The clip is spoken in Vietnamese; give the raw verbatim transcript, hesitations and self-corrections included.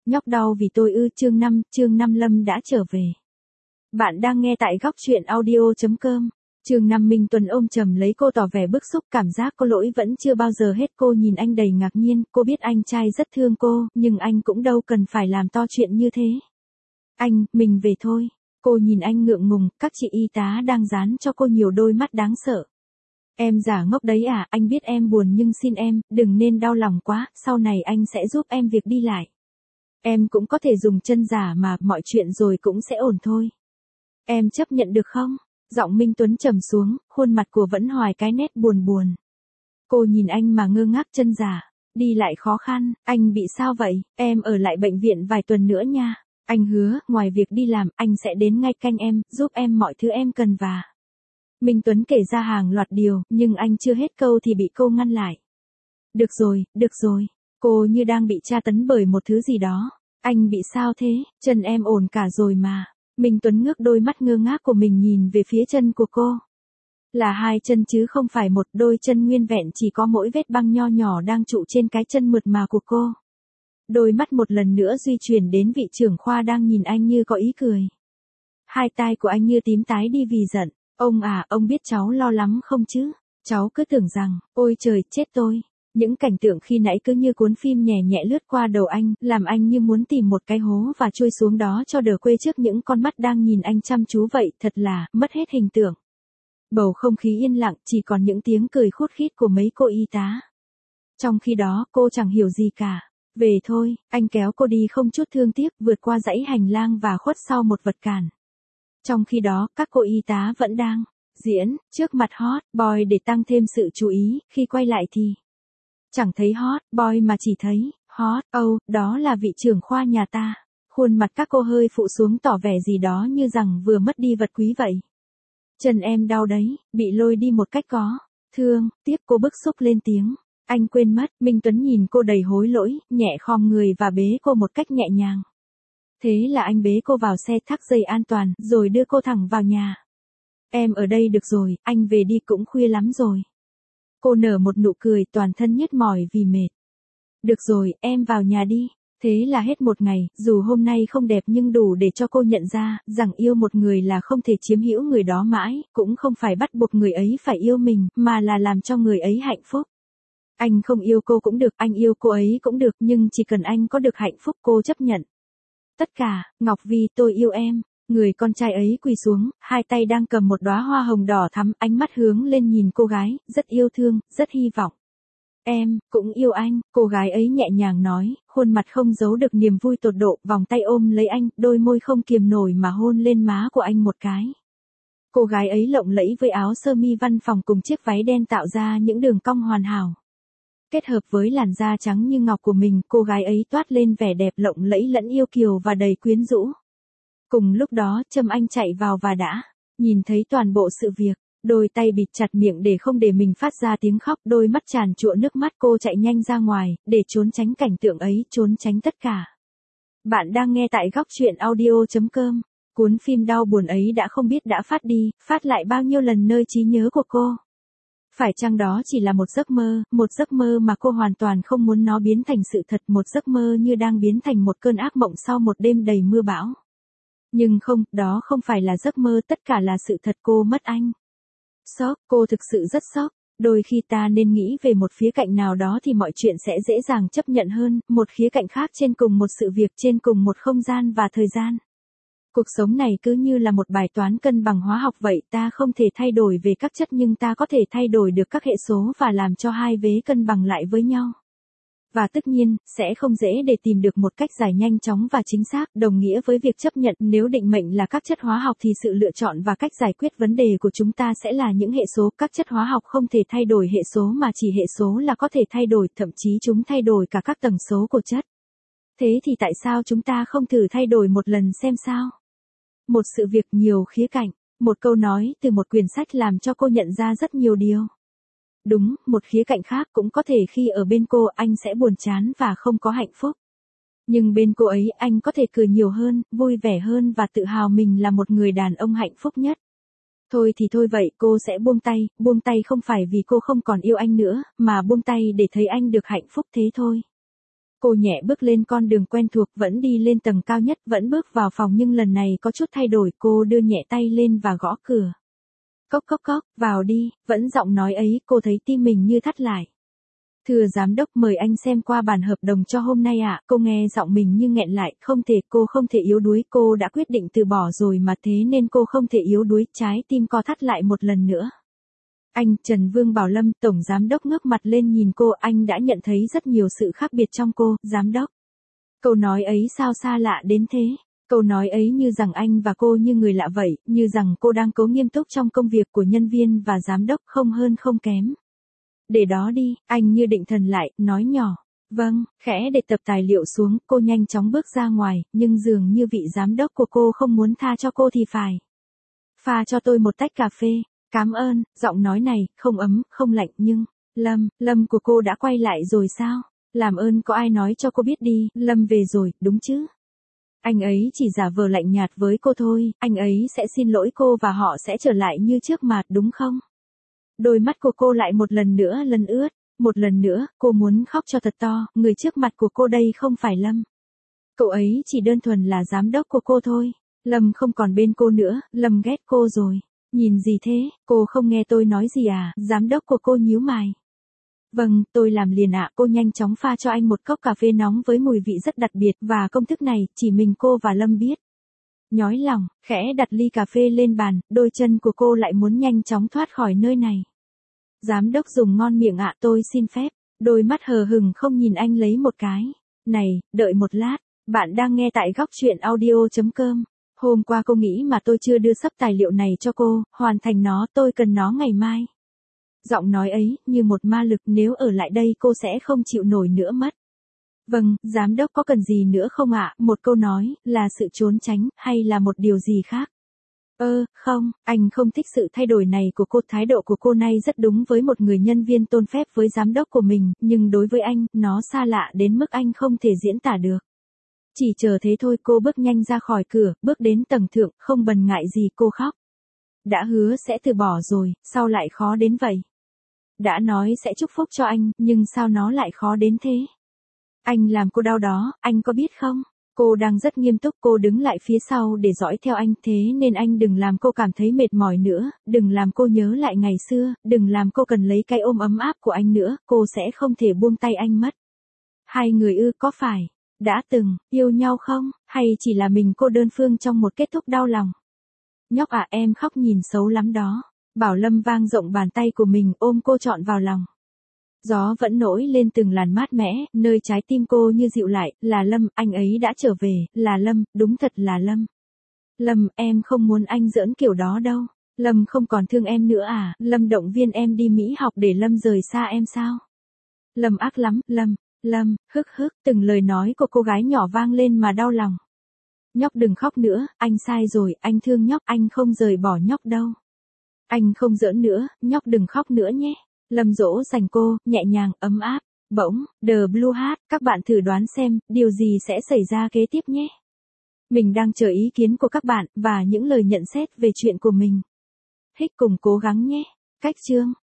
Nhóc đau vì tôi ư? Chương năm, chương năm Lâm đã trở về. Bạn đang nghe tại góc truyện audio chấm com. Chương năm Minh Tuấn ôm chầm lấy cô tỏ vẻ bức xúc, cảm giác có lỗi vẫn chưa bao giờ hết. Cô nhìn anh đầy ngạc nhiên, cô biết anh trai rất thương cô, nhưng anh cũng đâu cần phải làm to chuyện như thế. Anh, mình về thôi. Cô nhìn anh ngượng ngùng, các chị y tá đang dán cho cô nhiều đôi mắt đáng sợ. Em giả ngốc đấy à? Anh biết em buồn nhưng xin em, đừng nên đau lòng quá, sau này anh sẽ giúp em việc đi lại. Em cũng có thể dùng chân giả mà, mọi chuyện rồi cũng sẽ ổn thôi. Em chấp nhận được không? Giọng Minh Tuấn trầm xuống, khuôn mặt của vẫn hoài cái nét buồn buồn. Cô nhìn anh mà ngơ ngác. Chân giả, đi lại khó khăn, anh bị sao vậy? Em ở lại bệnh viện vài tuần nữa nha. Anh hứa, ngoài việc đi làm, anh sẽ đến ngay canh em, giúp em mọi thứ em cần và... Minh Tuấn kể ra hàng loạt điều, nhưng anh chưa hết câu thì bị cô ngăn lại. Được rồi, được rồi. Cô như đang bị tra tấn bởi một thứ gì đó. Anh bị sao thế? Chân em ổn cả rồi mà. Minh Tuấn ngước đôi mắt ngơ ngác của mình nhìn về phía chân của cô. Là hai chân chứ không phải một, đôi chân nguyên vẹn, chỉ có mỗi vết băng nho nhỏ đang trụ trên cái chân mượt mà của cô. Đôi mắt một lần nữa di chuyển đến vị trưởng khoa đang nhìn anh như có ý cười. Hai tai của anh như tím tái đi vì giận. Ông à, ông biết cháu lo lắm không chứ? Cháu cứ tưởng rằng, ôi trời, chết tôi. Những cảnh tượng khi nãy cứ như cuốn phim nhẹ nhẹ lướt qua đầu anh, làm anh như muốn tìm một cái hố và chui xuống đó cho đỡ quê trước những con mắt đang nhìn anh chăm chú vậy, thật là, mất hết hình tượng. Bầu không khí yên lặng, chỉ còn những tiếng cười khút khít của mấy cô y tá. Trong khi đó, cô chẳng hiểu gì cả. Về thôi, anh kéo cô đi không chút thương tiếc, vượt qua dãy hành lang và khuất sau một vật cản. Trong khi đó, các cô y tá vẫn đang diễn trước mặt hot boy để tăng thêm sự chú ý, khi quay lại thì chẳng thấy hot boy mà chỉ thấy hot, oh, đó là vị trưởng khoa nhà ta. Khuôn mặt các cô hơi phụ xuống, tỏ vẻ gì đó như rằng vừa mất đi vật quý vậy. Chân em đau đấy, bị lôi đi một cách có thương tiếc. Cô bức xúc lên tiếng. Anh quên mất. Minh Tuấn nhìn cô đầy hối lỗi, nhẹ khom người và bế cô một cách nhẹ nhàng. Thế là anh bế cô vào xe, thắt dây an toàn, rồi đưa cô thẳng vào nhà. Em ở đây được rồi, anh về đi, cũng khuya lắm rồi. Cô nở một nụ cười, toàn thân nhức mỏi vì mệt. Được rồi, em vào nhà đi. Thế là hết một ngày, dù hôm nay không đẹp nhưng đủ để cho cô nhận ra, rằng yêu một người là không thể chiếm hữu người đó mãi, cũng không phải bắt buộc người ấy phải yêu mình, mà là làm cho người ấy hạnh phúc. Anh không yêu cô cũng được, anh yêu cô ấy cũng được, nhưng chỉ cần anh có được hạnh phúc cô chấp nhận. Tất cả. Ngọc Vi, tôi yêu em. Người con trai ấy quỳ xuống, hai tay đang cầm một đóa hoa hồng đỏ thắm, ánh mắt hướng lên nhìn cô gái, rất yêu thương, rất hy vọng. Em, cũng yêu anh, cô gái ấy nhẹ nhàng nói, khuôn mặt không giấu được niềm vui tột độ, vòng tay ôm lấy anh, đôi môi không kiềm nổi mà hôn lên má của anh một cái. Cô gái ấy lộng lẫy với áo sơ mi văn phòng cùng chiếc váy đen tạo ra những đường cong hoàn hảo. Kết hợp với làn da trắng như ngọc của mình, cô gái ấy toát lên vẻ đẹp lộng lẫy lẫn yêu kiều và đầy quyến rũ. Cùng lúc đó, Trâm Anh chạy vào và đã nhìn thấy toàn bộ sự việc. Đôi tay bịt chặt miệng để không để mình phát ra tiếng khóc, đôi mắt tràn trụa nước mắt. Cô chạy nhanh ra ngoài, để trốn tránh cảnh tượng ấy, trốn tránh tất cả. Bạn đang nghe tại góc truyện audio chấm com. Cuốn phim đau buồn ấy đã không biết đã phát đi, phát lại bao nhiêu lần nơi trí nhớ của cô. Phải chăng đó chỉ là một giấc mơ, một giấc mơ mà cô hoàn toàn không muốn nó biến thành sự thật, một giấc mơ như đang biến thành một cơn ác mộng sau một đêm đầy mưa bão. Nhưng không, đó không phải là giấc mơ, tất cả là sự thật. Cô mất anh. Sốc, cô thực sự rất sốc. Đôi khi ta nên nghĩ về một khía cạnh nào đó thì mọi chuyện sẽ dễ dàng chấp nhận hơn, một khía cạnh khác trên cùng một sự việc, trên cùng một không gian và thời gian. Cuộc sống này cứ như là một bài toán cân bằng hóa học vậy, ta không thể thay đổi về các chất nhưng ta có thể thay đổi được các hệ số và làm cho hai vế cân bằng lại với nhau. Và tất nhiên, sẽ không dễ để tìm được một cách giải nhanh chóng và chính xác, đồng nghĩa với việc chấp nhận. Nếu định mệnh là các chất hóa học thì sự lựa chọn và cách giải quyết vấn đề của chúng ta sẽ là những hệ số. Các chất hóa học không thể thay đổi hệ số mà chỉ hệ số là có thể thay đổi, thậm chí chúng thay đổi cả các tầng số của chất. Thế thì tại sao chúng ta không thử thay đổi một lần xem sao? Một sự việc nhiều khía cạnh, một câu nói từ một quyển sách làm cho cô nhận ra rất nhiều điều. Đúng, một khía cạnh khác cũng có thể khi ở bên cô anh sẽ buồn chán và không có hạnh phúc. Nhưng bên cô ấy anh có thể cười nhiều hơn, vui vẻ hơn và tự hào mình là một người đàn ông hạnh phúc nhất. Thôi thì thôi vậy, cô sẽ buông tay, buông tay không phải vì cô không còn yêu anh nữa, mà buông tay để thấy anh được hạnh phúc thế thôi. Cô nhẹ bước lên con đường quen thuộc, vẫn đi lên tầng cao nhất, vẫn bước vào phòng nhưng lần này có chút thay đổi, cô đưa nhẹ tay lên và gõ cửa. Cốc cốc cốc, vào đi, vẫn giọng nói ấy, cô thấy tim mình như thắt lại. Thưa giám đốc, mời anh xem qua bản hợp đồng cho hôm nay ạ. À. Cô nghe giọng mình như nghẹn lại, không thể, cô không thể yếu đuối, cô đã quyết định từ bỏ rồi mà, thế nên cô không thể yếu đuối, trái tim co thắt lại một lần nữa. Anh, Trần Vương Bảo Lâm, tổng giám đốc ngước mặt lên nhìn cô, anh đã nhận thấy rất nhiều sự khác biệt trong cô, giám đốc. Câu nói ấy sao xa lạ đến thế? Câu nói ấy như rằng anh và cô như người lạ vậy, như rằng cô đang cố nghiêm túc trong công việc của nhân viên và giám đốc, không hơn không kém. Để đó đi, anh như định thần lại, nói nhỏ. Vâng, khẽ để tập tài liệu xuống, cô nhanh chóng bước ra ngoài, nhưng dường như vị giám đốc của cô không muốn tha cho cô thì phải. Pha cho tôi một tách cà phê. Cảm ơn, giọng nói này, không ấm, không lạnh nhưng, Lâm, Lâm của cô đã quay lại rồi sao? Làm ơn có ai nói cho cô biết đi, Lâm về rồi, đúng chứ? Anh ấy chỉ giả vờ lạnh nhạt với cô thôi, anh ấy sẽ xin lỗi cô và họ sẽ trở lại như trước mà, đúng không? Đôi mắt của cô lại một lần nữa lần ướt, một lần nữa, cô muốn khóc cho thật to, người trước mặt của cô đây không phải Lâm. Cậu ấy chỉ đơn thuần là giám đốc của cô thôi. Lâm không còn bên cô nữa, Lâm ghét cô rồi. Nhìn gì thế, cô không nghe tôi nói gì à, giám đốc của cô nhíu mày. Vâng, tôi làm liền ạ, cô nhanh chóng pha cho anh một cốc cà phê nóng với mùi vị rất đặc biệt và công thức này, chỉ mình cô và Lâm biết. Nhói lòng, khẽ đặt ly cà phê lên bàn, đôi chân của cô lại muốn nhanh chóng thoát khỏi nơi này. Giám đốc dùng ngon miệng ạ, tôi xin phép, đôi mắt hờ hừng không nhìn anh lấy một cái. Này, đợi một lát, bạn đang nghe tại góc truyện audio chấm com. Hôm qua cô nghĩ mà tôi chưa đưa sắp tài liệu này cho cô, hoàn thành nó, tôi cần nó ngày mai. Giọng nói ấy, như một ma lực, nếu ở lại đây cô sẽ không chịu nổi nữa mất. Vâng, giám đốc có cần gì nữa không ạ? Một câu nói, là sự trốn tránh, hay là một điều gì khác? Ơ, không, anh không thích sự thay đổi này của cô, thái độ của cô nay rất đúng với một người nhân viên tôn phép với giám đốc của mình, nhưng đối với anh, nó xa lạ đến mức anh không thể diễn tả được. Chỉ chờ thế thôi, cô bước nhanh ra khỏi cửa, bước đến tầng thượng, không bần ngại gì cô khóc. Đã hứa sẽ từ bỏ rồi, sao lại khó đến vậy? Đã nói sẽ chúc phúc cho anh, nhưng sao nó lại khó đến thế? Anh làm cô đau đó, anh có biết không? Cô đang rất nghiêm túc, cô đứng lại phía sau để dõi theo anh, thế nên anh đừng làm cô cảm thấy mệt mỏi nữa, đừng làm cô nhớ lại ngày xưa, đừng làm cô cần lấy cái ôm ấm áp của anh nữa, cô sẽ không thể buông tay anh mất. Hai người ư, có phải đã từng yêu nhau không, hay chỉ là mình cô đơn phương trong một kết thúc đau lòng? Nhóc à, em khóc nhìn xấu lắm đó. Bảo Lâm vang rộng bàn tay của mình ôm cô trọn vào lòng. Gió vẫn nổi lên từng làn mát mẻ, nơi trái tim cô như dịu lại, là Lâm, anh ấy đã trở về, là Lâm, đúng thật là Lâm. Lâm, em không muốn anh giỡn kiểu đó đâu. Lâm không còn thương em nữa à, Lâm động viên em đi Mỹ học để Lâm rời xa em sao? Lâm ác lắm, Lâm, Lâm, hức hức, từng lời nói của cô gái nhỏ vang lên mà đau lòng. Nhóc đừng khóc nữa, anh sai rồi, anh thương nhóc, anh không rời bỏ nhóc đâu. Anh không giỡn nữa, nhóc đừng khóc nữa nhé. Lâm dỗ dành cô, nhẹ nhàng, ấm áp. Bỗng, The Blue hát, các bạn thử đoán xem, điều gì sẽ xảy ra kế tiếp nhé. Mình đang chờ ý kiến của các bạn, và những lời nhận xét về chuyện của mình. Hích cùng cố gắng nhé. Cách chương.